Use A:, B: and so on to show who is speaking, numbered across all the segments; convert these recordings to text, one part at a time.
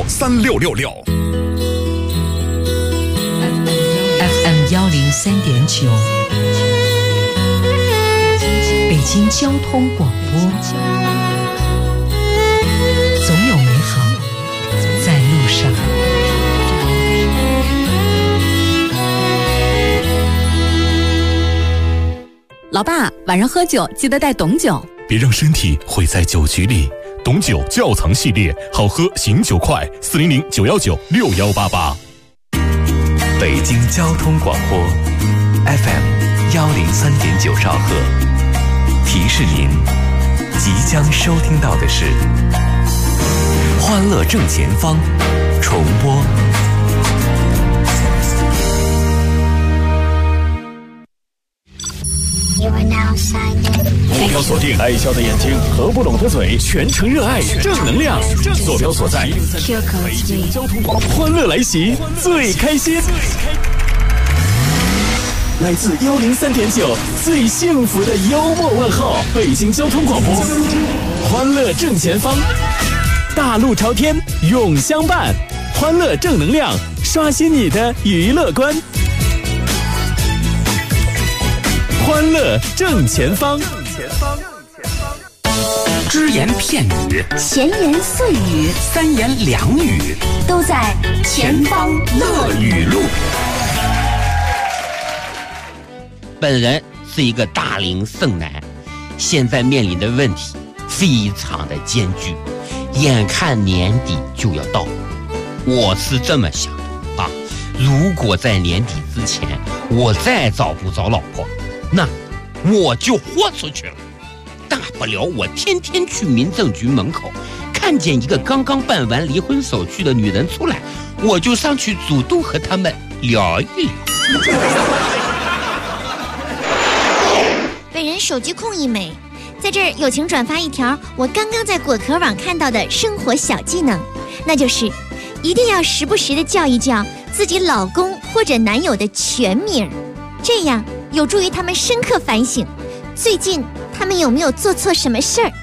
A: 3666。
B: FM 103.9，北京交通广播。总有美好在路上。
C: 老爸，晚上喝酒记得带董酒，
A: 别让身体毁在酒局里。董酒窖藏系列，好喝醒酒快，400-919-6188。
D: 北京交通广播 FM 103.9兆赫，提示您即将收听到的是欢乐正前方重播。
A: 坐标锁定爱笑的眼睛，合不拢的嘴，全程热爱正能量。坐标所在，北京交通广播，欢乐来袭，最开心。来自103.9最幸福的幽默问候，北京交通广播，欢乐正前方，大路朝天永相伴，欢乐正能量，刷新你的娱乐观。欢乐正前方，
E: 只言片语，
F: 闲言碎语，
E: 三言两语，
F: 都在前方乐语录。
E: 本人是一个大龄剩男，现在面临的问题非常的艰巨，眼看年底就要到了。我是这么想的啊，如果在年底之前我再找不着老婆，那我就豁出去了。大不了我天天去民政局门口，看见一个刚刚办完离婚手续的女人出来，我就上去主动和他们聊一聊。
G: 本人手机控一枚，在这儿友情转发一条我刚刚在果壳网看到的生活小技能，那就是一定要时不时的叫一叫自己老公或者男友的全名，这样有助于他们深刻反省最近他们有没有做错什么事儿。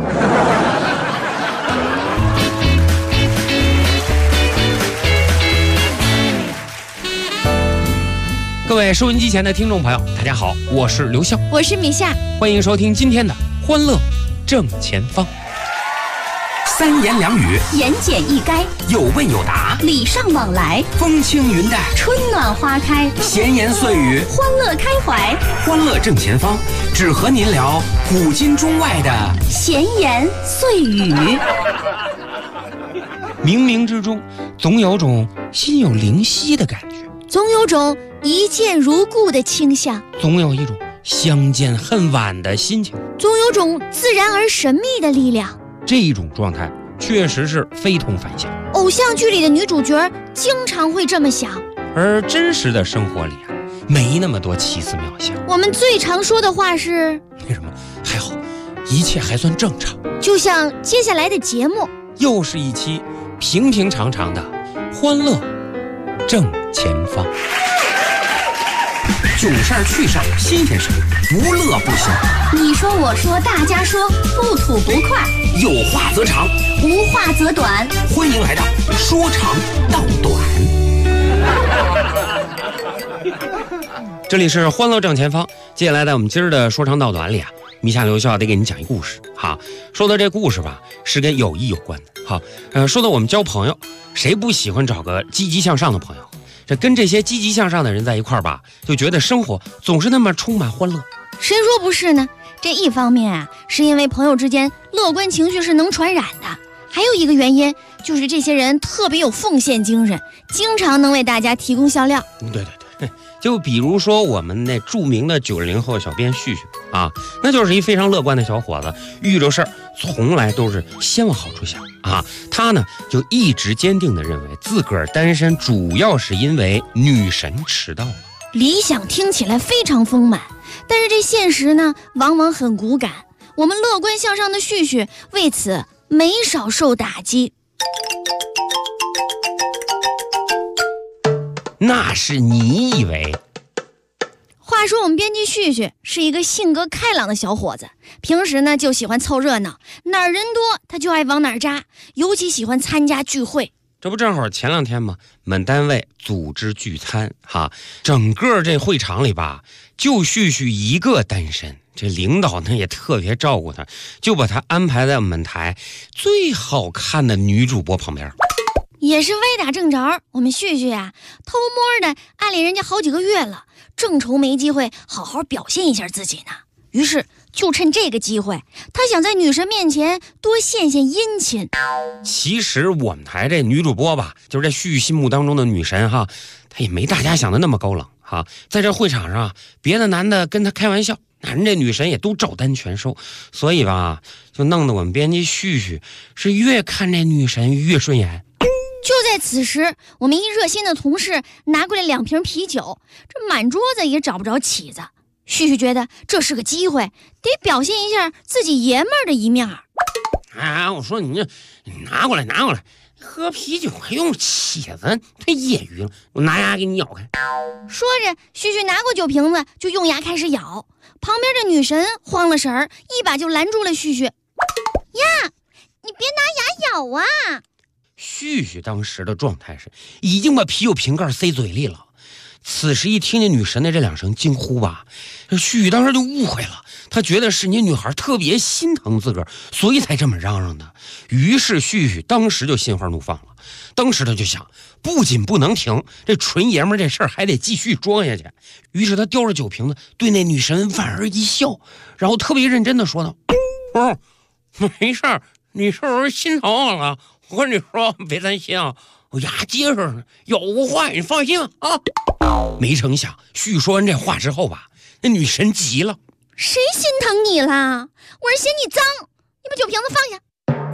E: 各位收音机前的听众朋友，大家好，我是刘笑，
G: 我是米夏，
E: 欢迎收听今天的欢乐正前方。三言两语，
F: 言简意赅，
E: 有问有答，
F: 礼尚往来，
E: 风轻云淡，
F: 春暖花开，
E: 闲言碎语，
F: 欢乐开怀。
E: 欢乐正前方，只和您聊古今中外的
F: 闲言碎语。
E: 冥冥之中总有种心有灵犀的感觉，
G: 总有种一见如故的倾向，
E: 总有一种相见恨晚的心情，
G: 总有种自然而神秘的力量。
E: 这一种状态确实是非同凡响，
G: 偶像剧里的女主角经常会这么想，
E: 而真实的生活里啊，没那么多奇思妙想。
G: 我们最常说的话是
E: 为什么？还好，一切还算正常。
G: 就像接下来的节目，
E: 又是一期平平常常的欢乐正前方。囧事儿趣事儿新鲜事儿，不乐不行。
F: 你说我说大家说，不吐不快，
E: 有话则长，
F: 无话则短。
E: 欢迎来到说长道短。这里是欢乐正前方，接下来在我们今儿的说长道短里啊，米夏刘笑得给你讲一故事哈。说到这故事吧，是跟友谊有关的哈。说到我们交朋友，谁不喜欢找个积极向上的朋友？这跟这些积极向上的人在一块儿吧，就觉得生活总是那么充满欢乐。
G: 谁说不是呢？这一方面啊，是因为朋友之间乐观情绪是能传染的，还有一个原因就是这些人特别有奉献精神，经常能为大家提供笑料。
E: 对，就比如说我们那著名的90后小编旭旭啊，那就是一非常乐观的小伙子，遇着事儿从来都是先往好处想啊。他呢就一直坚定地认为自个儿单身主要是因为女神迟到了。
G: 理想听起来非常丰满，但是这现实呢往往很骨感。我们乐观向上的旭旭为此没少受打击。
E: 那是你以为。
G: 话说我们编辑旭旭是一个性格开朗的小伙子，平时呢就喜欢凑热闹，哪儿人多他就爱往哪儿扎，尤其喜欢参加聚会。
E: 这不正好前2天嘛，我们单位组织聚餐哈，整个这会场里吧，就旭旭一个单身。这领导呢也特别照顾他，就把他安排在我们台最好看的女主播旁边。
G: 也是歪打正着，我们旭旭啊，偷摸的暗恋人家好几个月了，正愁没机会好好表现一下自己呢。于是就趁这个机会，他想在女神面前多献献殷勤。
E: 其实我们台这女主播吧，就是在旭旭心目当中的女神哈，她也没大家想的那么高冷哈。在这会场上，别的男的跟她开玩笑，人这女神也都照单全收，所以吧，就弄得我们编辑旭旭是越看这女神越顺眼。
G: 就在此时，我们一热心的同事拿过来2瓶啤酒，这满桌子也找不着起子。旭旭觉得这是个机会，得表现一下自己爷们儿的一面。
E: 我说你拿过来，喝啤酒还用起子，太业余了，我拿牙给你咬开。
G: 说着，旭旭拿过酒瓶子就用牙开始咬，旁边的女神慌了神儿，一把就拦住了旭旭。呀，你别拿牙咬啊！
E: 旭旭当时的状态是已经把啤酒瓶盖塞嘴里了。此时一听见女神的这2声惊呼吧，这旭旭当时就误会了，他觉得是那女孩特别心疼自个儿，所以才这么嚷嚷的。于是旭旭当时就心花怒放了，当时他就想，不仅不能停，这纯爷们这事儿还得继续装下去。于是他叼着酒瓶子对那女神莞尔一笑，然后特别认真的说道：没事儿，你是不是心疼我了？我跟你说，别担心啊，我牙结实呢，咬不坏，你放心啊。没成想，旭说完这话之后吧，那女神急了：
G: 谁心疼你了？我是嫌你脏，你把酒瓶子放下。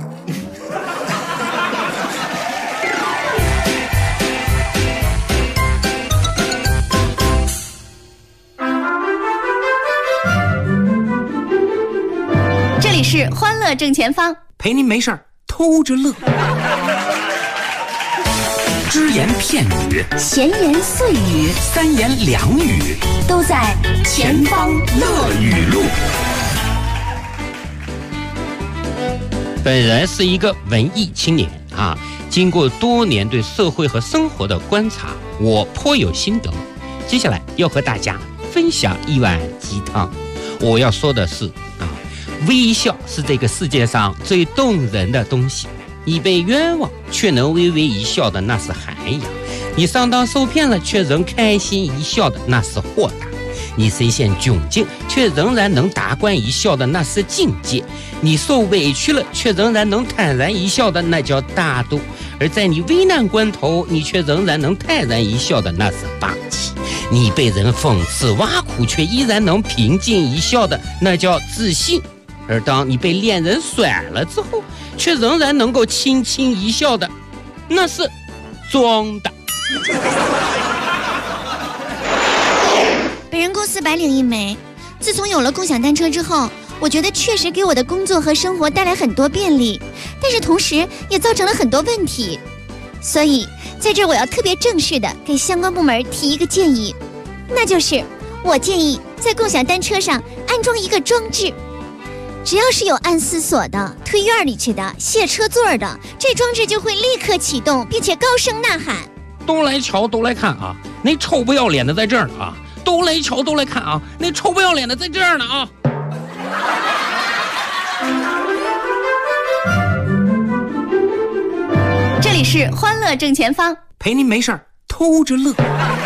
G: 这里是欢乐正前方，
A: 陪您没事儿偷着乐。只言片语，
F: 闲言碎语，
A: 三言两语，
F: 都在前方乐语录。
E: 本人是一个文艺青年啊，经过多年对社会和生活的观察，我颇有心得。接下来要和大家分享一碗鸡汤。我要说的是啊，微笑是这个世界上最动人的东西。你被冤枉却能微微一笑的，那是涵养；你上当受骗了却仍开心一笑的，那是豁达；你身陷窘境却仍然能达观一笑的，那是境界；你受委屈了却仍然能坦然一笑的，那叫大度；而在你危难关头你却仍然能泰然一笑的，那是霸气；你被人讽刺挖苦却依然能平静一笑的，那叫自信；而当你被恋人甩了之后却仍然能够轻轻一笑的，那是装的。
G: 本人公司白领一枚，自从有了共享单车之后，我觉得确实给我的工作和生活带来很多便利，但是同时也造成了很多问题。所以在这我要特别正式的给相关部门提一个建议，那就是我建议在共享单车上安装一个装置，只要是有按司锁的、推院里去的、卸车座的，这装置就会立刻启动，并且高声呐喊：
E: 都来瞧，都来看啊！那臭不要脸的在这儿呢啊！都来瞧，都来看啊！那臭不要脸的在这儿呢啊！
C: 这里是欢乐正前方，
A: 陪您没事儿偷着乐。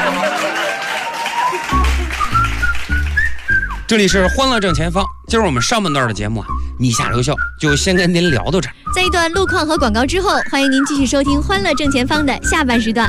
E: 这里是欢乐正前方，今儿我们上半段的节目啊，逆下留校就先跟您聊到这儿。
C: 在一段路况和广告之后，欢迎您继续收听欢乐正前方的下半时段。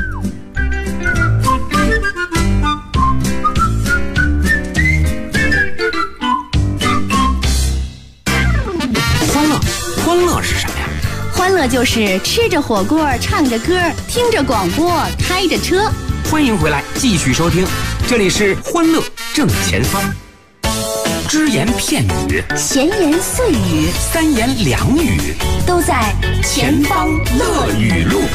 A: 欢乐是什么呀？
C: 欢乐就是吃着火锅，唱着歌，听着广播，开着车。
A: 欢迎回来，继续收听，这里是欢乐正前方。只言片语，
F: 闲言碎语，
A: 三言两语，
F: 都在前方乐语录。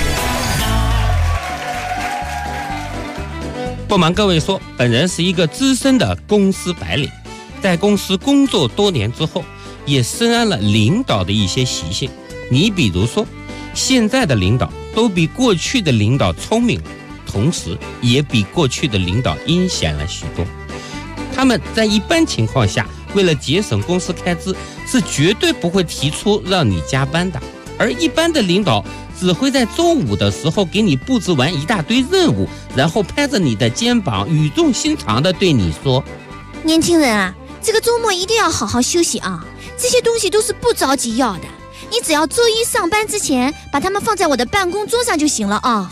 E: 不瞒各位说，本人是一个资深的公司白领，在公司工作多年之后，也深谙了领导的一些习性。你比如说，现在的领导都比过去的领导聪明了，同时也比过去的领导阴险了许多。他们在一般情况下，为了节省公司开支，是绝对不会提出让你加班的。而一般的领导只会在周五的时候给你布置完一大堆任务，然后拍着你的肩膀，语重心长地对你说：“
G: 年轻人啊，这个周末一定要好好休息啊！这些东西都是不着急要的，你只要周一上班之前把它们放在我的办公桌上就行了啊。”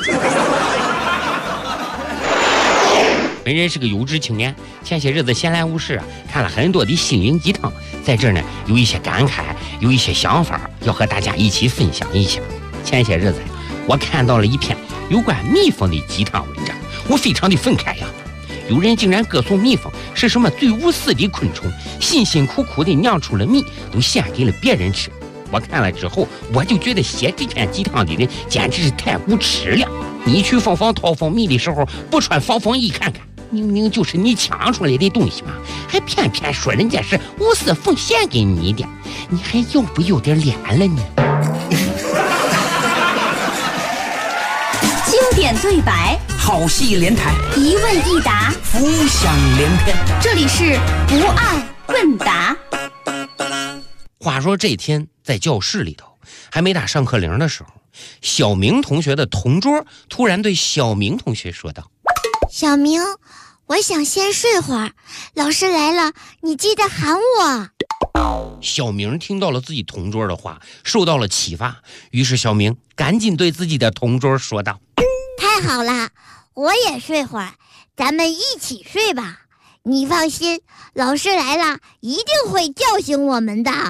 E: 本人是个有志青年，前些日子闲来无事啊，看了很多的心灵鸡汤，在这儿呢有一些感慨，有一些想法要和大家一起分享一下。前些日子我看到了一篇有关蜜蜂的鸡汤文章，我非常的愤慨呀！有人竟然歌颂蜜蜂是什么最无私的昆虫，辛辛苦苦的酿出了蜜都献给了别人吃。我看了之后，我就觉得写这篇鸡汤的人简直是太无耻了。你去蜂房掏蜂蜜的时候，不穿防风衣看看，明明就是你抢出来的东西嘛，还偏偏说人家是无私奉献给你的，你还有不有点脸了呢？
C: 经典对白，
H: 好戏连台，
C: 一问一答，
H: 浮想联翩。
C: 这里是不爱问答。
E: 话说这天在教室里头，还没打上课铃的时候，小明同学的同桌突然对小明同学说道：“
G: 小明，我想先睡会儿，老师来了，你记得喊我。”小明听到了自己同桌的话，受到了启发，于是小明赶紧对自己的同桌说道：“太好了，我也睡会儿，咱们一起睡吧。你放心，老师来了一定会叫醒我们的。”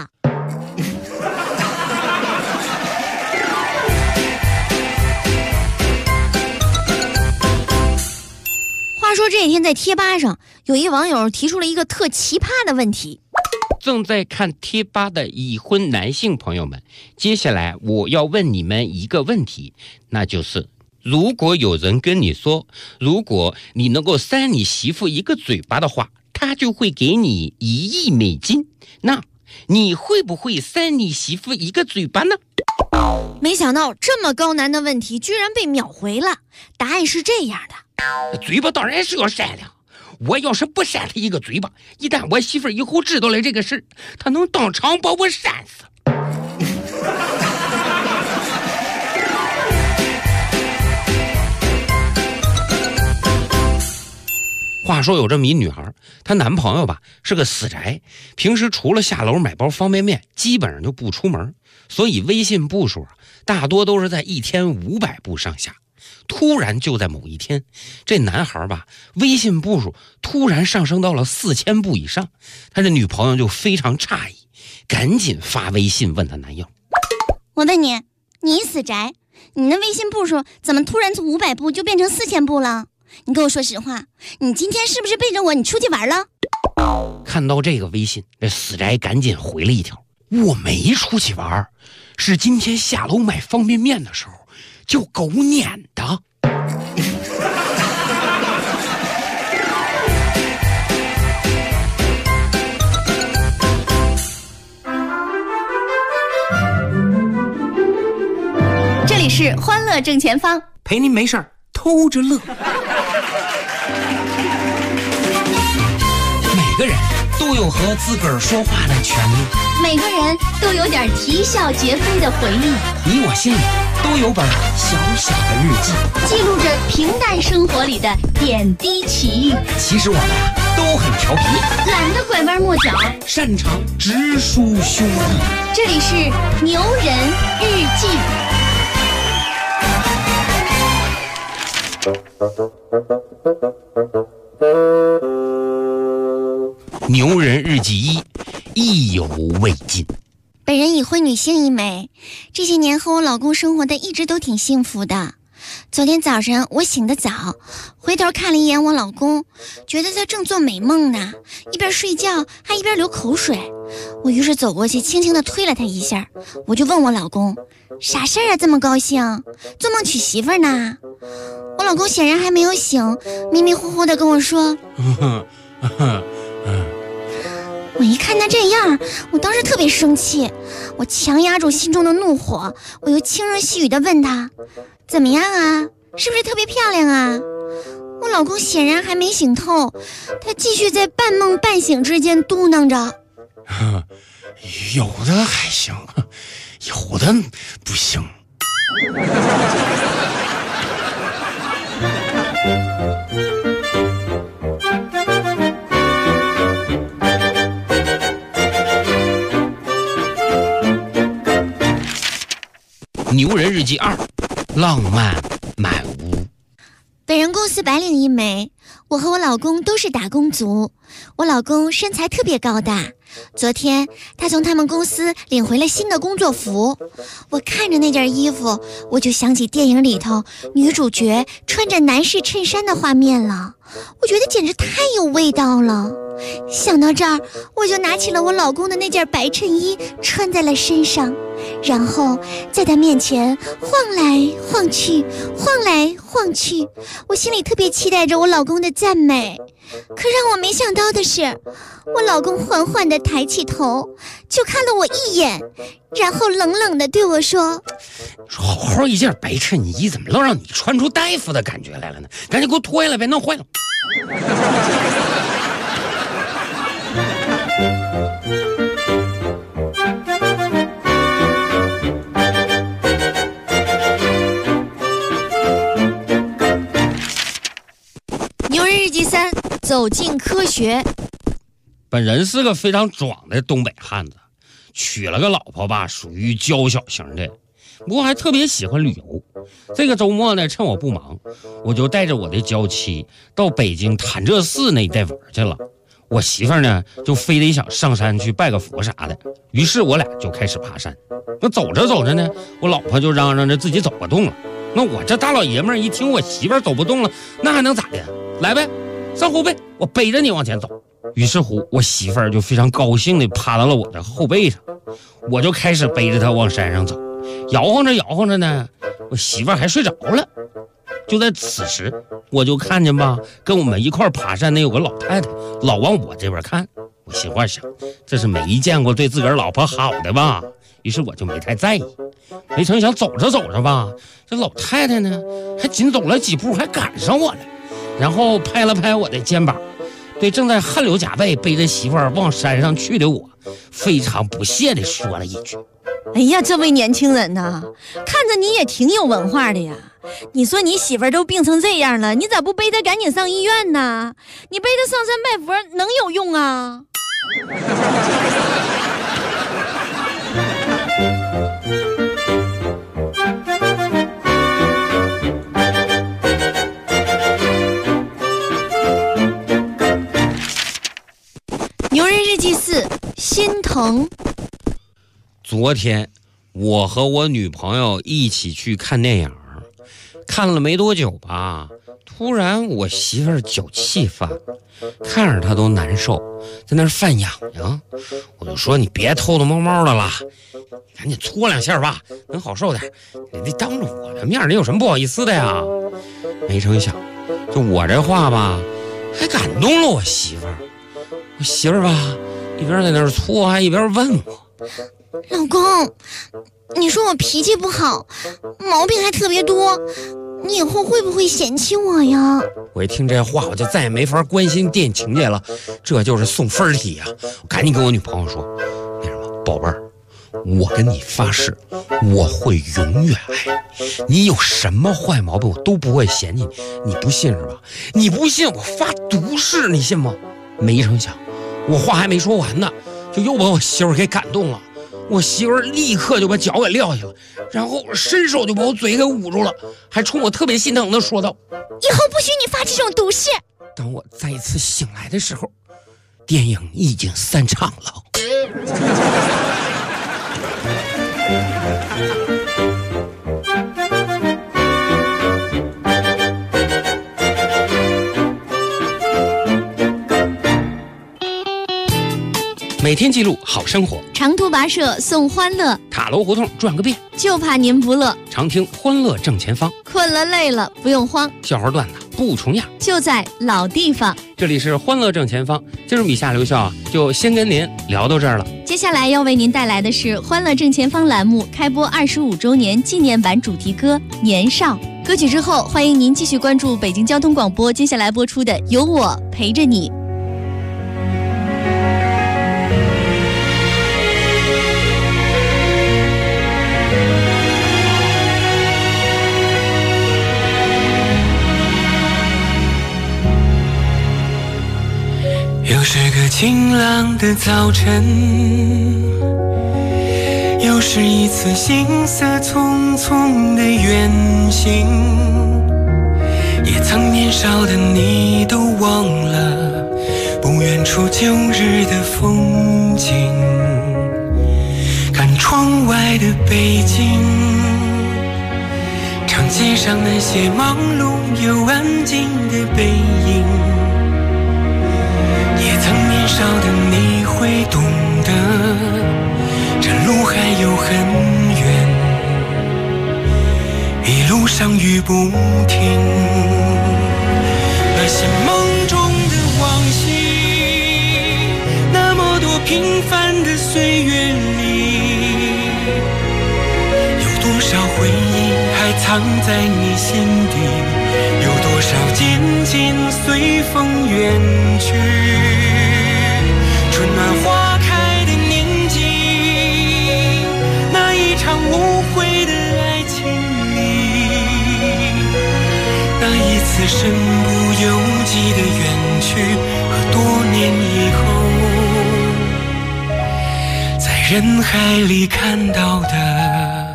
G: 话说这几天在贴吧上，有一网友提出了一个特奇葩的问题。正在看贴吧的已婚男性朋友们，接下来我要问你们一个问题，那就是如果有人跟你说，如果你能够扇你媳妇一个嘴巴的话，他就会给你1亿美金，那你会不会扇你媳妇一个嘴巴呢？没想到这么高难的问题居然被秒回了，答案是这样的：嘴巴当然是要扇了，我要是不扇他一个嘴巴，一旦我媳妇以后知道了这个事，他能当场把我扇死。话说有这么一女孩，她男朋友吧是个死宅，平时除了下楼买包方便面，基本上就不出门，所以微信步数大多都是在1天500步上下。突然就在某一天，这男孩吧微信步数突然上升到了4000步以上，他这女朋友就非常诧异，赶紧发微信问他男友：“我问你，你死宅，你的微信步数怎么突然从500步就变成4000步了？你跟我说实话，你今天是不是背着我你出去玩了？”看到这个微信，这死宅赶紧回了一条：“我没出去玩，是今天下楼买方便面的时候就狗撵的。”
C: 这里是欢乐正前方，
H: 陪您没事儿偷着乐。
E: 每个人都有和自个儿说话的权利，
C: 每个人都有点啼笑皆非的回忆，
E: 你我心里都有本小小的日记，
C: 记录着平淡生活里的点滴奇遇。
E: 其实我们都很调皮，
C: 懒得拐弯抹角，
E: 擅长直抒胸臆。
C: 这里是牛人日记。
E: 牛人日记1，意犹未尽。
G: 本人已婚女性一枚，这些年和我老公生活的一直都挺幸福的。昨天早上我醒得早，回头看了一眼我老公，觉得他正做美梦呢，一边睡觉还一边流口水。我于是走过去轻轻地推了他一下，我就问我老公：“啥事儿啊，这么高兴？做梦娶媳妇呢？”我老公显然还没有醒，迷迷糊糊地跟我说：“我一看看他这样，我当时特别生气，我强压住心中的怒火，我又轻声细语地问他：怎么样啊？是不是特别漂亮啊？我老公显然还没醒透，他继续在半梦半醒之间嘟囔着：
E: 有的还行，有的不行。牛人日记2，浪漫满屋。
G: 本人公司白领一枚，我和我老公都是打工族。我老公身材特别高大，昨天他从他们公司领回了新的工作服。我看着那件衣服，我就想起电影里头女主角穿着男士衬衫的画面了，我觉得简直太有味道了。想到这儿，我就拿起了我老公的那件白衬衣穿在了身上，然后在他面前晃来晃去，晃来晃去，我心里特别期待着我老公的赞美。可让我没想到的是，我老公缓缓地抬起头，就看了我一眼，然后冷冷地对我说：
E: 好好一件白衬衣，怎么能让你穿出大夫的感觉来了呢？赶紧给我脱下来，别弄坏了。
G: 牛人日记3，走进科学。
E: 本人是个非常壮的东北汉子，娶了个老婆吧，属于娇小型的，不过还特别喜欢旅游。这个周末呢，趁我不忙，我就带着我的娇妻到北京潭柘寺那一带玩去了。我媳妇儿呢，就非得想上山去拜个佛啥的，于是我俩就开始爬山。那走着走着呢，我老婆就嚷嚷着自己走不动了。那我这大老爷们儿一听我媳妇儿走不动了，那还能咋的？来呗，上后背，我背着你往前走。于是乎，我媳妇儿就非常高兴地趴到了我的后背上，我就开始背着她往山上走。摇晃着摇晃着呢，我媳妇儿还睡着了。就在此时，我就看见吧，跟我们一块爬山的有个老太太，老往我这边看。我心话想，这是没见过对自个儿老婆好的吧？于是我就没太在意。没成想走着走着吧，这老太太呢，还仅走了几步，还赶上我了，然后拍了拍我的肩膀，对正在汗流浃背背着媳妇儿往山上去的我，非常不屑地说了一句：
C: 哎呀，这位年轻人呐，看着你也挺有文化的呀。你说你媳妇儿都病成这样了，你咋不背她赶紧上医院呢？你背她上山拜佛能有用啊？
G: 牛人日记4，心疼。
E: 昨天我和我女朋友一起去看电影，看了没多久吧，突然我媳妇儿脚气犯，看着她都难受，在那儿犯痒痒。我就说你别偷偷摸摸的了，你赶紧搓两下吧，能好受点。你当着我的面，你有什么不好意思的呀？没成想，就我这话吧，还感动了我媳妇儿。我媳妇儿吧，一边在那儿搓，还一边问我：
G: 老公，你说我脾气不好，毛病还特别多，你以后会不会嫌弃我呀？
E: 我一听这话，我就再也没法关心电影情节了，这就是送分题呀！我赶紧跟我女朋友说：那什么，宝贝儿，我跟你发誓，我会永远爱你，你有什么坏毛病我都不会嫌弃你。你不信是吧？你不信我发毒誓，你信吗？没成想，我话还没说完呢，就又把我媳妇儿给感动了。我媳妇儿立刻就把脚给撂下了，然后伸手就把我嘴给捂住了，还冲我特别心疼地说道：
G: 以后不许你发这种毒誓。
E: 当我再一次醒来的时候，电影已经散场了。每天记录好生活，
G: 长途跋涉送欢乐，
E: 塔楼胡同转个遍，
G: 就怕您不乐。
E: 常听欢乐正前方，
G: 困了累了不用慌，
E: 笑话段子不
I: 不重样，
C: 就在老地方。
I: 这里是欢乐正前方，今儿米夏刘笑就先跟您聊到这儿了。
C: 接下来要为您带来的是欢乐正前方栏目开播25周年纪念版主题歌《年少》。歌曲之后，欢迎您继续关注北京交通广播接下来播出的《有我陪着你》。
J: 又是个晴朗的早晨，又是一次行色匆匆的远行，也曾年少的你都忘了不远处旧日的风景。看窗外的北京，长街上那些忙碌又安静的背影，也曾年少的你会懂得，这路还有很远，一路上雨不停。那些梦中的往昔，那么多平凡的岁月里，有多少回忆还藏在你心底，有多少渐渐随风远去。春暖花开的年纪，那一场无悔的爱情里，那一次身不由己的远去，和多年以后在人海里看到的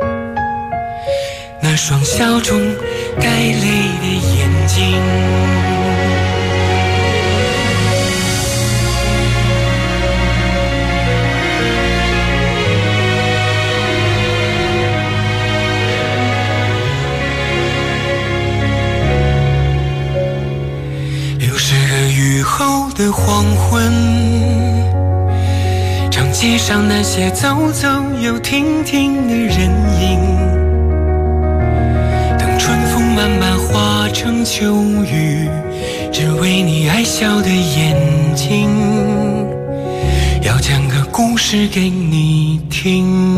J: 那双笑中带泪的眼睛。又是个雨后的黄昏，长街上那些走走又停停的人影，春风慢慢化成秋雨，只为你爱笑的眼睛，要讲个故事给你听。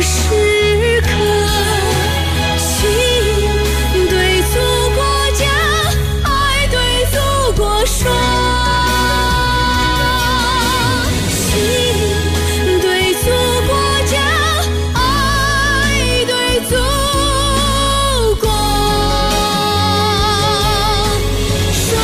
K: 时刻，情对祖国讲，爱对祖国说。情对祖国讲，爱对祖国说。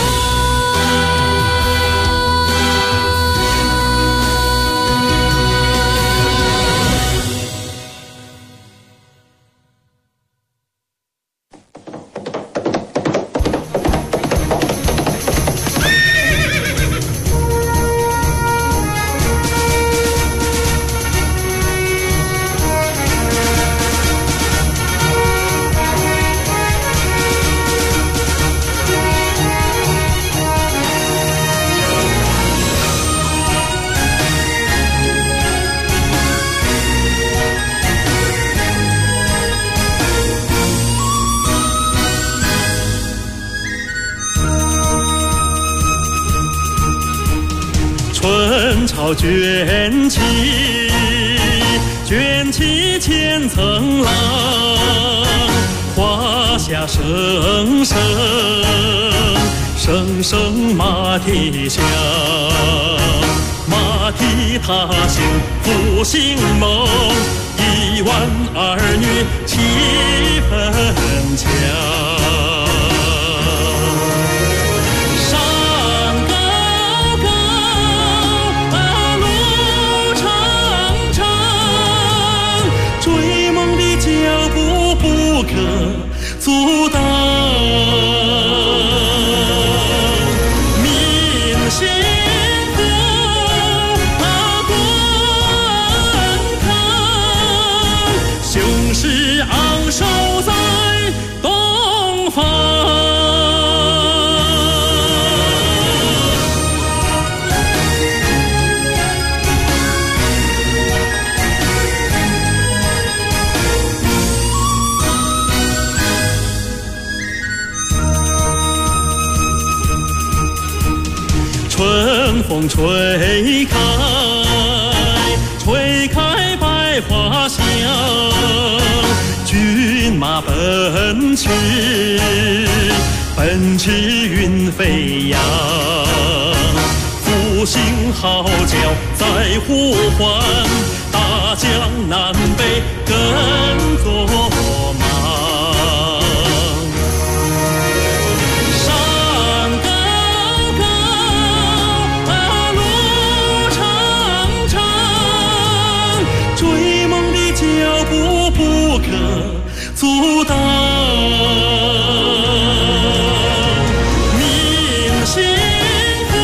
L: 春潮卷起，卷起千层浪，华夏声声，声声马蹄响。马蹄踏行复兴梦，1万儿女气氛强。阻挡民心福滚烫，雄狮昂首在东方。春风吹开，吹开百花香，骏马奔驰，奔驰云飞扬。复兴号角在呼唤，大江南北跟作忙。阻挡民心福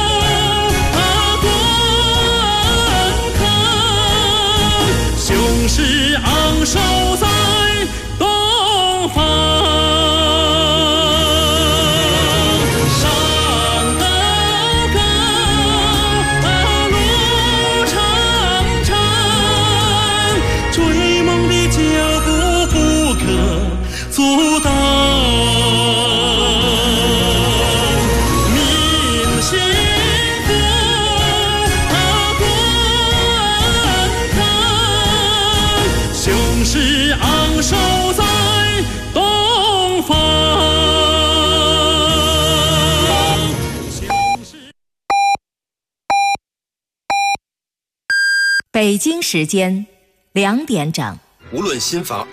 L: 滚烫，雄狮昂首在东方。山高高，路长长，追梦的脚步不可阻挡，民心福滚烫，雄狮昂首在东方。
B: 北京时间2点整。
M: 无论心房